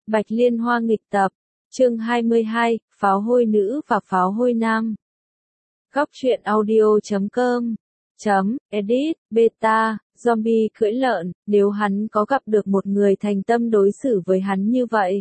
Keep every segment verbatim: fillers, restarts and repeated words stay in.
Bạch Liên Hoa nghịch tập, chương hai mươi hai, pháo hôi nữ và pháo hôi nam. Góc truyện audio chấm com, chấm, edit, beta, zombie cưỡi lợn, nếu hắn có gặp được một người thành tâm đối xử với hắn như vậy.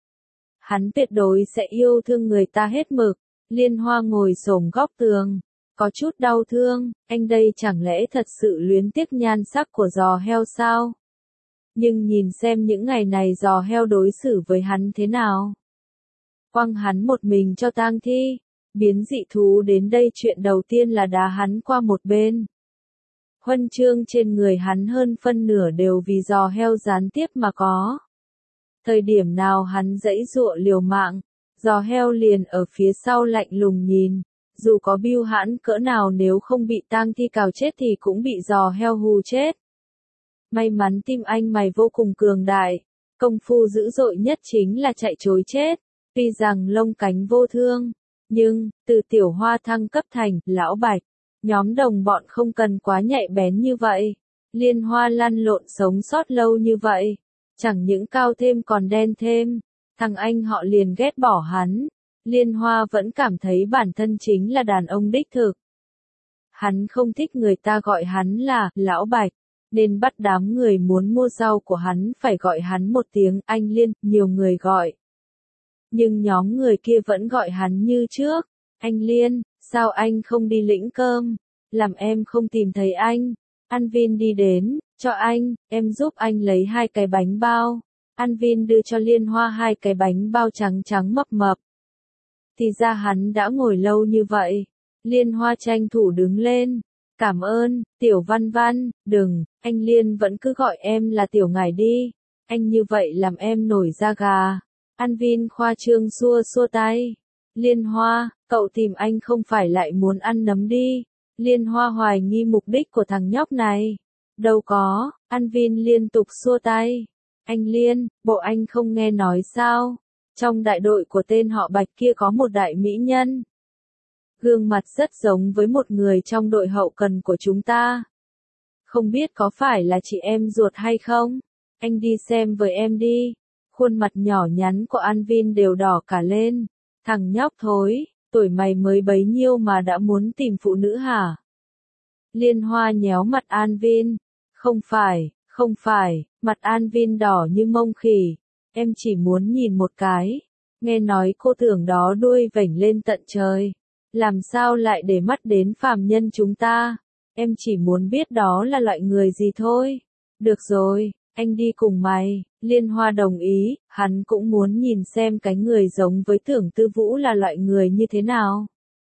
Hắn tuyệt đối sẽ yêu thương người ta hết mực. Liên Hoa ngồi xổm góc tường, có chút đau thương, anh đây chẳng lẽ thật sự luyến tiếc nhan sắc của giò heo sao? Nhưng nhìn xem những ngày này giò heo đối xử với hắn thế nào. Quăng hắn một mình cho tang thi, biến dị thú đến đây chuyện đầu tiên là đá hắn qua một bên. Huân chương trên người hắn hơn phân nửa đều vì giò heo gián tiếp mà có. Thời điểm nào hắn giãy giụa liều mạng, giò heo liền ở phía sau lạnh lùng nhìn, dù có bưu hãn cỡ nào nếu không bị tang thi cào chết thì cũng bị giò heo hù chết. May mắn tim anh mày vô cùng cường đại, công phu dữ dội nhất chính là chạy trối chết, tuy rằng lông cánh vô thương, nhưng, từ tiểu hoa thăng cấp thành, lão Bạch, nhóm đồng bọn không cần quá nhạy bén như vậy. Liên Hoa lăn lộn sống sót lâu như vậy, chẳng những cao thêm còn đen thêm, thằng anh họ liền ghét bỏ hắn. Liên Hoa vẫn cảm thấy bản thân chính là đàn ông đích thực. Hắn không thích người ta gọi hắn là lão Bạch, nên bắt đám người muốn mua rau của hắn phải gọi hắn một tiếng anh Liên, nhiều người gọi. Nhưng nhóm người kia vẫn gọi hắn như trước, anh Liên, sao anh không đi lĩnh cơm, làm em không tìm thấy anh. An Vin đi đến, cho anh, em giúp anh lấy hai cái bánh bao. An Vin đưa cho Liên Hoa hai cái bánh bao trắng trắng mập mập. Thì ra hắn đã ngồi lâu như vậy. Liên Hoa tranh thủ đứng lên. Cảm ơn, Tiểu Văn Văn, đừng, anh Liên vẫn cứ gọi em là Tiểu Ngải đi. Anh như vậy làm em nổi da gà. An Vin khoa trương xua xua tay. Liên Hoa, cậu tìm anh không phải lại muốn ăn nấm đi. Liên Hoa hoài nghi mục đích của thằng nhóc này. Đâu có, An Vin liên tục xua tay. Anh Liên, bộ anh không nghe nói sao? Trong đại đội của tên họ Bạch kia có một đại mỹ nhân. Gương mặt rất giống với một người trong đội hậu cần của chúng ta. Không biết có phải là chị em ruột hay không? Anh đi xem với em đi. Khuôn mặt nhỏ nhắn của An Vin đều đỏ cả lên. Thằng nhóc thối, tuổi mày mới bấy nhiêu mà đã muốn tìm phụ nữ hả? Liên Hoa nhéo mặt An Vin. Không phải, không phải, mặt An Vin đỏ như mông khỉ. Em chỉ muốn nhìn một cái. Nghe nói cô tưởng đó đuôi vểnh lên tận trời. Làm sao lại để mắt đến phàm nhân chúng ta? Em chỉ muốn biết đó là loại người gì thôi. Được rồi, anh đi cùng mày. Liên Hoa đồng ý, hắn cũng muốn nhìn xem cái người giống với Tưởng Tư Vũ là loại người như thế nào.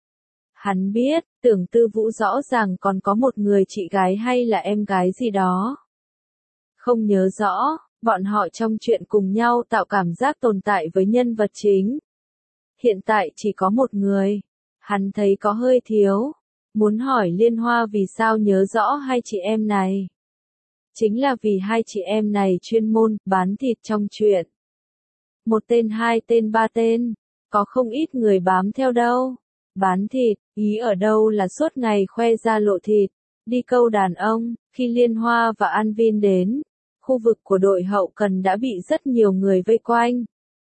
Hắn biết, Tưởng Tư Vũ rõ ràng còn có một người chị gái hay là em gái gì đó. Không nhớ rõ, bọn họ trong chuyện cùng nhau tạo cảm giác tồn tại với nhân vật chính. Hiện tại chỉ có một người. Hắn thấy có hơi thiếu. Muốn hỏi Liên Hoa vì sao nhớ rõ hai chị em này. Chính là vì hai chị em này chuyên môn bán thịt trong chuyện. Một tên hai tên ba tên. Có không ít người bám theo đâu. Bán thịt, ý ở đâu là suốt ngày khoe ra lộ thịt. Đi câu đàn ông, khi Liên Hoa và An Vin đến. Khu vực của đội hậu cần đã bị rất nhiều người vây quanh.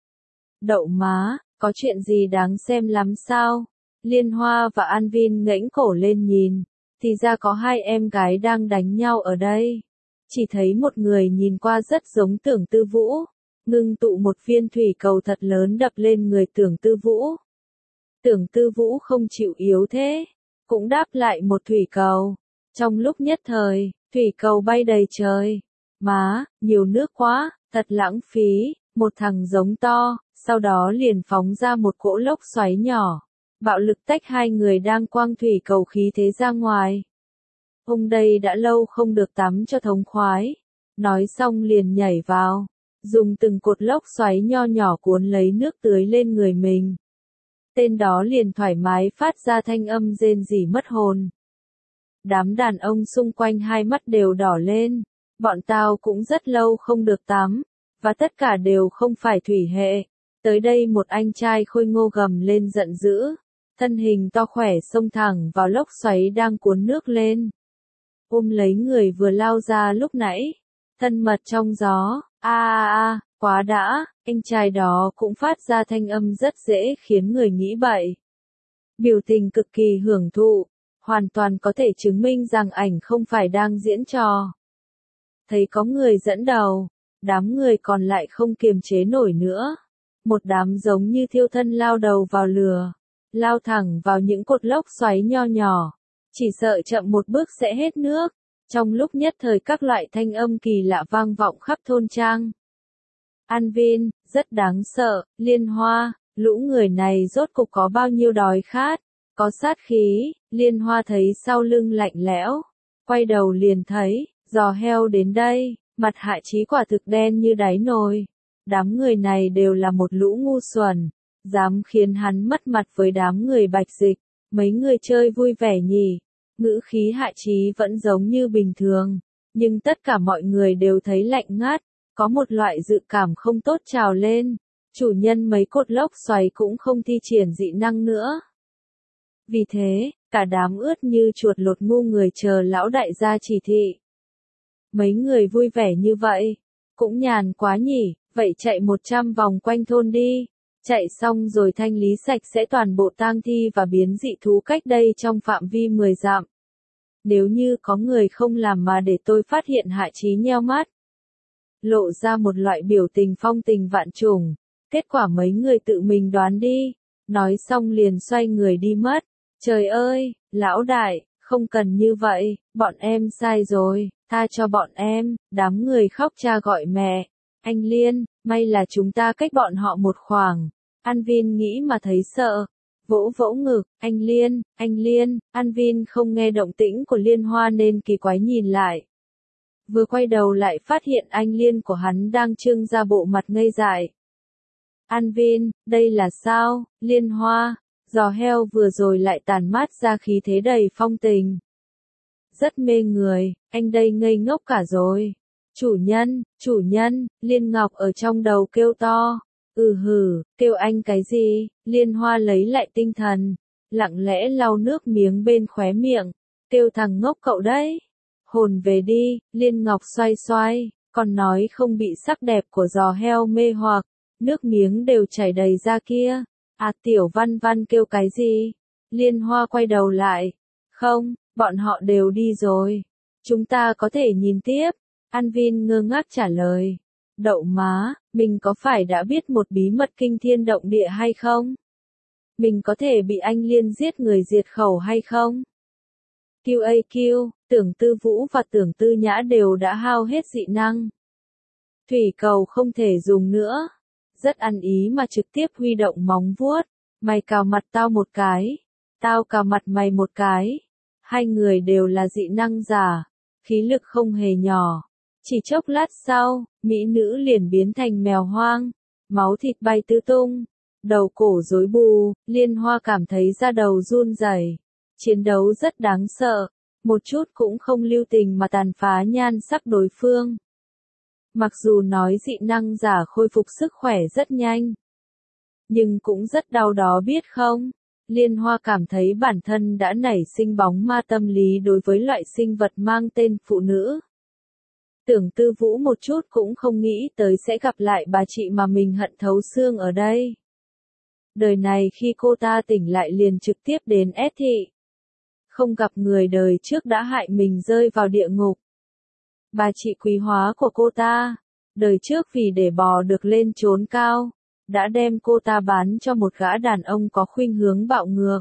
Đậu má, có chuyện gì đáng xem lắm sao? Liên Hoa và An Vin ngẩng cổ lên nhìn, thì ra có hai em gái đang đánh nhau ở đây. Chỉ thấy một người nhìn qua rất giống Tưởng Tư Vũ, ngưng tụ một viên thủy cầu thật lớn đập lên người Tưởng Tư Vũ. Tưởng Tư Vũ không chịu yếu thế, cũng đáp lại một thủy cầu. Trong lúc nhất thời, thủy cầu bay đầy trời. Má, nhiều nước quá, thật lãng phí, một thằng giống to, sau đó liền phóng ra một cỗ lốc xoáy nhỏ. Bạo lực tách hai người đang quăng thủy cầu khí thế ra ngoài. Ông đây đã lâu không được tắm cho thống khoái. Nói xong liền nhảy vào. Dùng từng cột lốc xoáy nho nhỏ cuốn lấy nước tưới lên người mình. Tên đó liền thoải mái phát ra thanh âm rên rỉ mất hồn. Đám đàn ông xung quanh hai mắt đều đỏ lên. Bọn tao cũng rất lâu không được tắm. Và tất cả đều không phải thủy hệ. Tới đây một anh trai khôi ngô gầm lên giận dữ. Thân hình to khỏe xông thẳng vào lốc xoáy đang cuốn nước lên. Ôm lấy người vừa lao ra lúc nãy. Thân mật trong gió, a a a, quá đã, anh trai đó cũng phát ra thanh âm rất dễ khiến người nghĩ bậy. Biểu tình cực kỳ hưởng thụ, hoàn toàn có thể chứng minh rằng ảnh không phải đang diễn trò. Thấy có người dẫn đầu, đám người còn lại không kiềm chế nổi nữa. Một đám giống như thiêu thân lao đầu vào lửa, lao thẳng vào những cột lốc xoáy nho nhỏ, chỉ sợ chậm một bước sẽ hết nước. Trong lúc nhất thời các loại thanh âm kỳ lạ vang vọng khắp thôn trang. An Vin, rất đáng sợ, Liên Hoa, lũ người này rốt cục có bao nhiêu đói khát, có sát khí. Liên Hoa thấy sau lưng lạnh lẽo, quay đầu liền thấy, giò heo đến đây, mặt Hạ Chí quả thực đen như đáy nồi. Đám người này đều là một lũ ngu xuẩn, dám khiến hắn mất mặt với đám người Bạch Dịch, mấy người chơi vui vẻ nhỉ. Ngữ khí Hạ Chí vẫn giống như bình thường, nhưng tất cả mọi người đều thấy lạnh ngắt, có một loại dự cảm không tốt trào lên. Chủ nhân mấy cột lốc xoáy cũng không thi triển dị năng nữa. Vì thế, cả đám ướt như chuột lột ngu người chờ lão đại gia chỉ thị. Mấy người vui vẻ như vậy, cũng nhàn quá nhỉ, vậy chạy một trăm vòng quanh thôn đi. Chạy xong rồi thanh lý sạch sẽ toàn bộ tang thi và biến dị thú cách đây trong phạm vi mười dặm. Nếu như có người không làm mà để tôi phát hiện, Hạ Chí nheo mắt, lộ ra một loại biểu tình phong tình vạn trùng. Kết quả mấy người tự mình đoán đi. Nói xong liền xoay người đi mất. Trời ơi, lão đại, không cần như vậy, bọn em sai rồi, tha cho bọn em. Đám người khóc cha gọi mẹ. Anh Liên, may là chúng ta cách bọn họ một khoảng. An Vin nghĩ mà thấy sợ, vỗ vỗ ngực. Anh Liên, anh Liên. An Vin không nghe động tĩnh của Liên Hoa nên kỳ quái nhìn lại. Vừa quay đầu lại phát hiện anh Liên của hắn đang trưng ra bộ mặt ngây dại. An Vin, đây là sao? Liên Hoa, giò heo vừa rồi lại tàn mát ra khí thế đầy phong tình. Rất mê người, anh đây ngây ngốc cả rồi. Chủ nhân, chủ nhân, Liên Ngọc ở trong đầu kêu to. Ừ hử, kêu anh cái gì? Liên Hoa lấy lại tinh thần, lặng lẽ lau nước miếng bên khóe miệng, kêu thằng ngốc cậu đấy. Hồn về đi. Liên Ngọc xoay xoay, còn nói không bị sắc đẹp của giò heo mê hoặc, nước miếng đều chảy đầy ra kia. À, Tiểu Văn Văn kêu cái gì? Liên Hoa quay đầu lại. Không, bọn họ đều đi rồi. Chúng ta có thể nhìn tiếp. An Vin ngơ ngác trả lời. Đậu má, mình có phải đã biết một bí mật kinh thiên động địa hay không? Mình có thể bị anh Liên giết người diệt khẩu hay không? quy a quy, Tưởng Tư Vũ và Tưởng Tư Nhã đều đã hao hết dị năng. Thủy cầu không thể dùng nữa. Rất ăn ý mà trực tiếp huy động móng vuốt. Mày cào mặt tao một cái. Tao cào mặt mày một cái. Hai người đều là dị năng giả. Khí lực không hề nhỏ. Chỉ chốc lát sau, mỹ nữ liền biến thành mèo hoang. Máu thịt bay tứ tung. Đầu cổ rối bù. Liên Hoa cảm thấy da đầu run rẩy. Chiến đấu rất đáng sợ. Một chút cũng không lưu tình mà tàn phá nhan sắc đối phương. Mặc dù nói dị năng giả khôi phục sức khỏe rất nhanh, nhưng cũng rất đau đó biết không? Liên Hoa cảm thấy bản thân đã nảy sinh bóng ma tâm lý đối với loại sinh vật mang tên phụ nữ. Tưởng Tư Vũ một chút cũng không nghĩ tới sẽ gặp lại bà chị mà mình hận thấu xương ở đây. Đời này khi cô ta tỉnh lại liền trực tiếp đến S thị. Không gặp người đời trước đã hại mình rơi vào địa ngục. Bà chị quý hóa của cô ta, đời trước vì để bò được lên chốn cao, đã đem cô ta bán cho một gã đàn ông có khuynh hướng bạo ngược.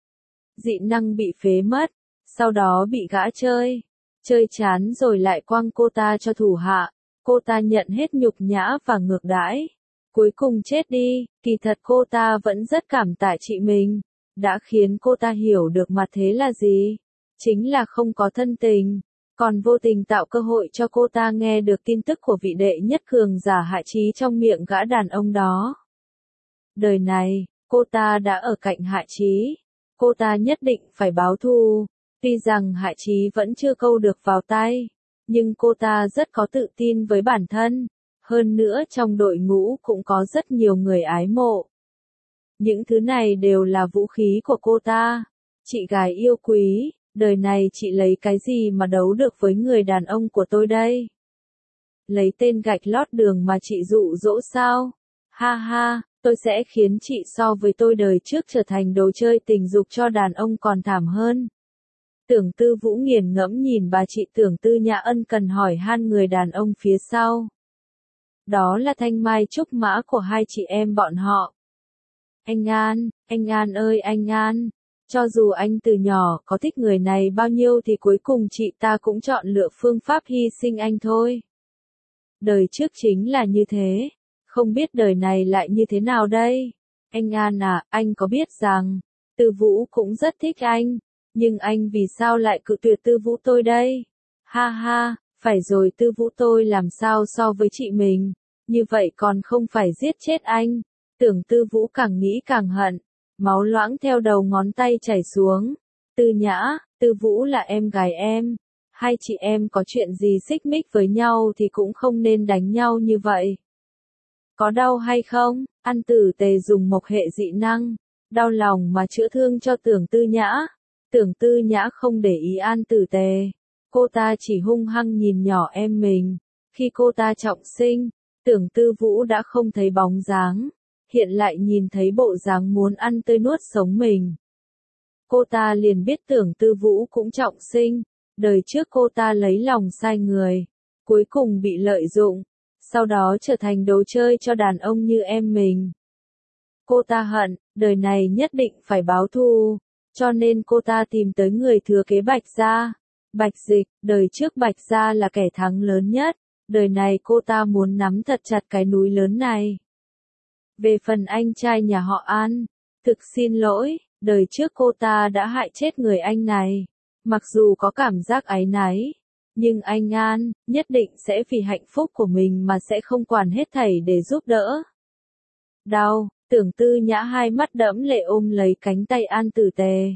Dị năng bị phế mất, sau đó bị gã chơi, chơi chán rồi lại quăng cô ta cho thủ hạ, cô ta nhận hết nhục nhã và ngược đãi. Cuối cùng chết đi, kỳ thật cô ta vẫn rất cảm tạ chị mình, đã khiến cô ta hiểu được mặt thế là gì, chính là không có thân tình. Còn vô tình tạo cơ hội cho cô ta nghe được tin tức của vị đệ nhất cường giả Hạ Chí trong miệng gã đàn ông đó. Đời này, cô ta đã ở cạnh Hạ Chí. Cô ta nhất định phải báo thù. Tuy rằng Hạ Chí vẫn chưa câu được vào tay, nhưng cô ta rất có tự tin với bản thân. Hơn nữa trong đội ngũ cũng có rất nhiều người ái mộ. Những thứ này đều là vũ khí của cô ta. Chị gái yêu quý. Đời này chị lấy cái gì mà đấu được với người đàn ông của tôi đây? lấy tên gạch lót đường mà chị dụ dỗ sao? Ha ha, tôi sẽ khiến chị so với tôi đời trước trở thành đồ chơi tình dục cho đàn ông còn thảm hơn. Tưởng Tư Vũ nghiền ngẫm nhìn bà chị Tưởng Tư Nhã ân cần hỏi han người đàn ông phía sau. Đó là Thanh Mai Trúc Mã của hai chị em bọn họ. Anh An, anh An ơi anh An, cho dù anh từ nhỏ có thích người này bao nhiêu thì cuối cùng chị ta cũng chọn lựa phương pháp hy sinh anh thôi. Đời trước chính là như thế, không biết đời này lại như thế nào đây? Anh An à, anh có biết rằng, Tư Vũ cũng rất thích anh, nhưng anh vì sao lại cự tuyệt Tư Vũ tôi đây? Ha ha, phải rồi Tư Vũ tôi làm sao so với chị mình, như vậy còn không phải giết chết anh. Tưởng Tư Vũ càng nghĩ càng hận, máu loãng theo đầu ngón tay chảy xuống. Tư Nhã, Tư Vũ là em gái em, hai chị em có chuyện gì xích mích với nhau thì cũng không nên đánh nhau như vậy. Có đau hay không? An Tử Tề dùng mộc hệ dị năng, đau lòng mà chữa thương cho Tưởng Tư Nhã. Tưởng Tư Nhã không để ý An Tử Tề, cô ta chỉ hung hăng nhìn nhỏ em mình. Khi cô ta trọng sinh, Tưởng Tư Vũ đã không thấy bóng dáng, hiện lại nhìn thấy bộ dáng muốn ăn tươi nuốt sống mình. Cô ta liền biết Tưởng Tư Vũ cũng trọng sinh, đời trước cô ta lấy lòng sai người, cuối cùng bị lợi dụng, sau đó trở thành đồ chơi cho đàn ông như em mình. Cô ta hận, đời này nhất định phải báo thù, cho nên cô ta tìm tới người thừa kế Bạch Gia. Bạch Dịch, đời trước Bạch Gia là kẻ thắng lớn nhất, đời này cô ta muốn nắm thật chặt cái núi lớn này. Về phần anh trai nhà họ An, thực xin lỗi, đời trước cô ta đã hại chết người anh này. Mặc dù có cảm giác áy náy, nhưng anh An nhất định sẽ vì hạnh phúc của mình mà sẽ không quản hết thảy để giúp đỡ. Đau, Tưởng Tư Nhã hai mắt đẫm lệ ôm lấy cánh tay An Tử Tề.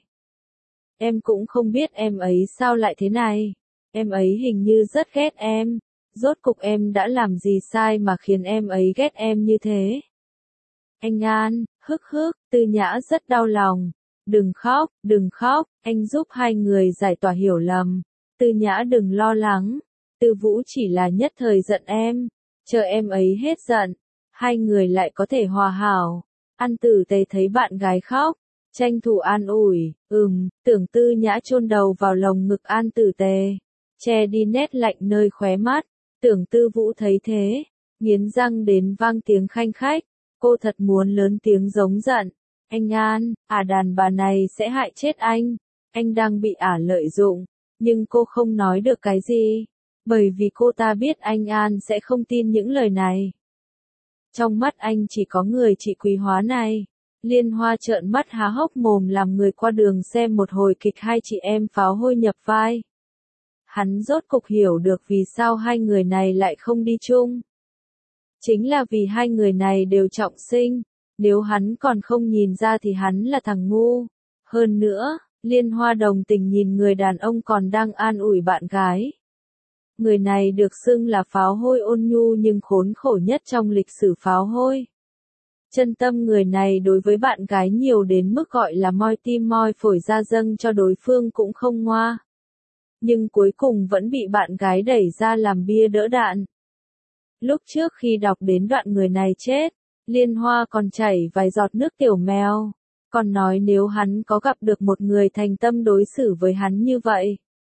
Em cũng không biết em ấy sao lại thế này. Em ấy hình như rất ghét em. Rốt cục em đã làm gì sai mà khiến em ấy ghét em như thế? Anh An, hức hức, Tư Nhã rất đau lòng. Đừng khóc, đừng khóc, anh giúp hai người giải tỏa hiểu lầm. Tư Nhã đừng lo lắng. Tư Vũ chỉ là nhất thời giận em. Chờ em ấy hết giận, hai người lại có thể hòa hảo. An Tử Tề thấy bạn gái khóc, tranh thủ an ủi. Ừm, Tưởng Tư Nhã chôn đầu vào lồng ngực An Tử Tề, che đi nét lạnh nơi khóe mắt. Tưởng Tư Vũ thấy thế, nghiến răng đến vang tiếng khanh khách. Cô thật muốn lớn tiếng giống giận. Anh An, ả đàn bà này sẽ hại chết anh. Anh đang bị ả lợi dụng. Nhưng cô không nói được cái gì, bởi vì cô ta biết anh An sẽ không tin những lời này. Trong mắt anh chỉ có người chị Quý Hóa này. Liên Hoa trợn mắt há hốc mồm làm người qua đường xem một hồi kịch hai chị em pháo hôi nhập vai. Hắn rốt cục hiểu được vì sao hai người này lại không đi chung. Chính là vì hai người này đều trọng sinh, nếu hắn còn không nhìn ra thì hắn là thằng ngu. Hơn nữa, Liên Hoa đồng tình nhìn người đàn ông còn đang an ủi bạn gái. Người này được xưng là pháo hôi ôn nhu nhưng khốn khổ nhất trong lịch sử pháo hôi. Chân tâm người này đối với bạn gái nhiều đến mức gọi là moi tim moi phổi ra dâng cho đối phương cũng không ngoa. Nhưng cuối cùng vẫn bị bạn gái đẩy ra làm bia đỡ đạn. Lúc trước khi đọc đến đoạn người này chết, Liên Hoa còn chảy vài giọt nước tiểu mèo, còn nói nếu hắn có gặp được một người thành tâm đối xử với hắn như vậy,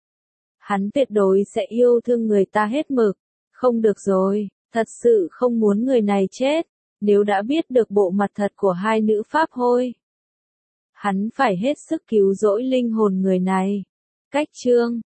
hắn tuyệt đối sẽ yêu thương người ta hết mực. Không được rồi, thật sự không muốn người này chết, nếu đã biết được bộ mặt thật của hai nữ pháp hôi. Hắn phải hết sức cứu rỗi linh hồn người này. Cách chương